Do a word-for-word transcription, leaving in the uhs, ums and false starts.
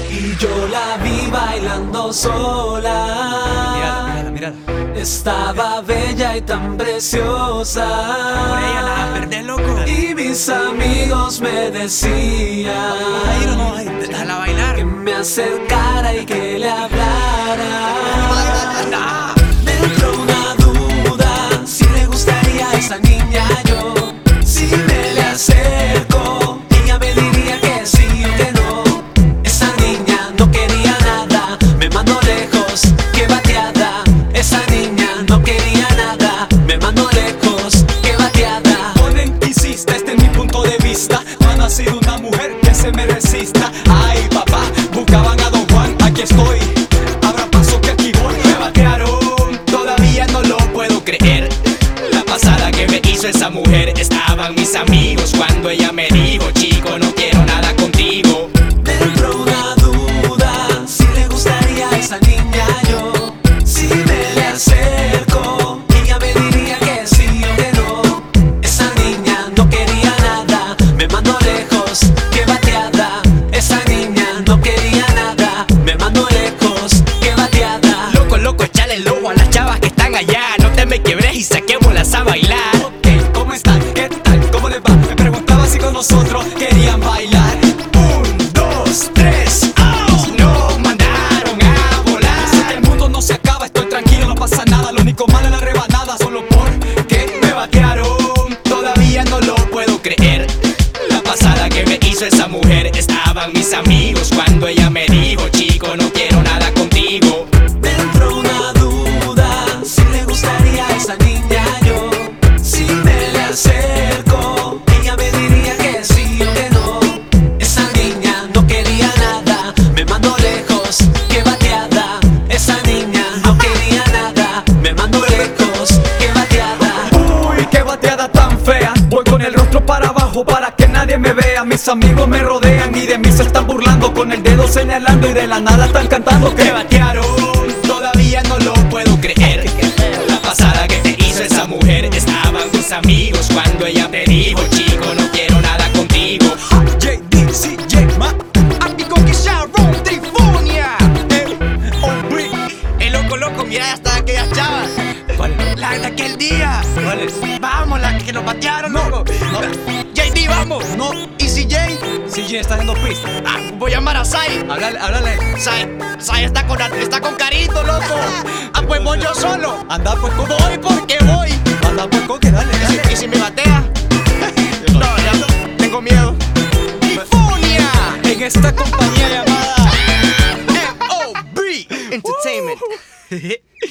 y yo la vi bailando sola. Mírala, mírala, mírala. Estaba bella y tan preciosa. Por ella nada, perdés, loco. Y mis amigos me decían: ¿vas a ir o no vas a ir? Déjala bailar. Que me acercara y que le hablara. Anda. Me entró una duda, si le gustaría a esa niña yo. Si me le acerco, ella me diría que sí o que no. Esa niña no quería nada, me mandó lejos, qué bateada. Esa niña no quería nada, me mandó lejos, qué bateada. Ponen que insista, este es mi punto de vista. No ha nacido una mujer que se me resista. Ay papá, buscaban a Don Juan, aquí estoy. Abra paso que aquí voy. Me batearon, todavía no lo puedo creer. La pasada que me hizo esa mujer, estaban mis amigos cuando ella me dijo: chico, no quiero nada contigo. Me entró una duda, si le gustaría a esa niña yo. Si me le acerco, ella me diría que sí o que no. Esa niña no quería nada, me mandó lejos, qué bateada. Esa niña no quería nada, me mandó lejos, qué bateada. Loco, loco, echale el ojo a las chavas que están allá. No te me quiebres y saquémoslas a bailar. Ok, ¿cómo están? ¿Qué tal? ¿Cómo les va? Me preguntaba si con nosotros querían bailar. Un, dos, tres, ¡au! Nos mandaron a volar. Sé que el mundo no se acaba, estoy tranquilo, no pasa nada. Lo único malo es la rebanada, solo porque me batearon. Todavía no lo puedo creer. La pasada que me hizo esa mujer, estaban mis amigos cuando ella me dijo: chico, no quiero nada contigo. Me entró una duda, si le gustaría a esa niña yo. Si me le acerco, ella me diría que sí o que no. Esa niña no quería nada, me mandó lejos, qué bateada. Esa niña no quería nada, me mandó lejos, qué bateada. Uy, qué bateada tan fea. Voy con el rostro para abajo para que nadie me vea. Mis amigos me rodean y de mí se están burlando, con el dedo señalando y de la nada están cantando que Me batearon, todavía no lo puedo creer. La pasada que te hizo esa mujer, estaban mis amigos cuando ella me dijo: chico, no quiero nada contigo. J D C J Ma, amigo que Sharon Trifonia. El loco, loco, mira, ya están aquellas chavas. ¿Cuál? La de aquel día. ¿Cuál es? Vamos, la que nos batearon, No, loco. no. J D, vamos. No. ¿Y C J? C J está haciendo quiz. Ah, voy a llamar a Sai. Háblale, háblale. Sai, Sai está con, está con Carito, loco. Ah, pues voy yo solo. Anda pues con. Voy porque voy. Anda pues con que dale, ¿Y si, dale. y si me batea? No, ya tengo miedo. ¡Trifonia! En esta compañía llamada M O B Entertainment.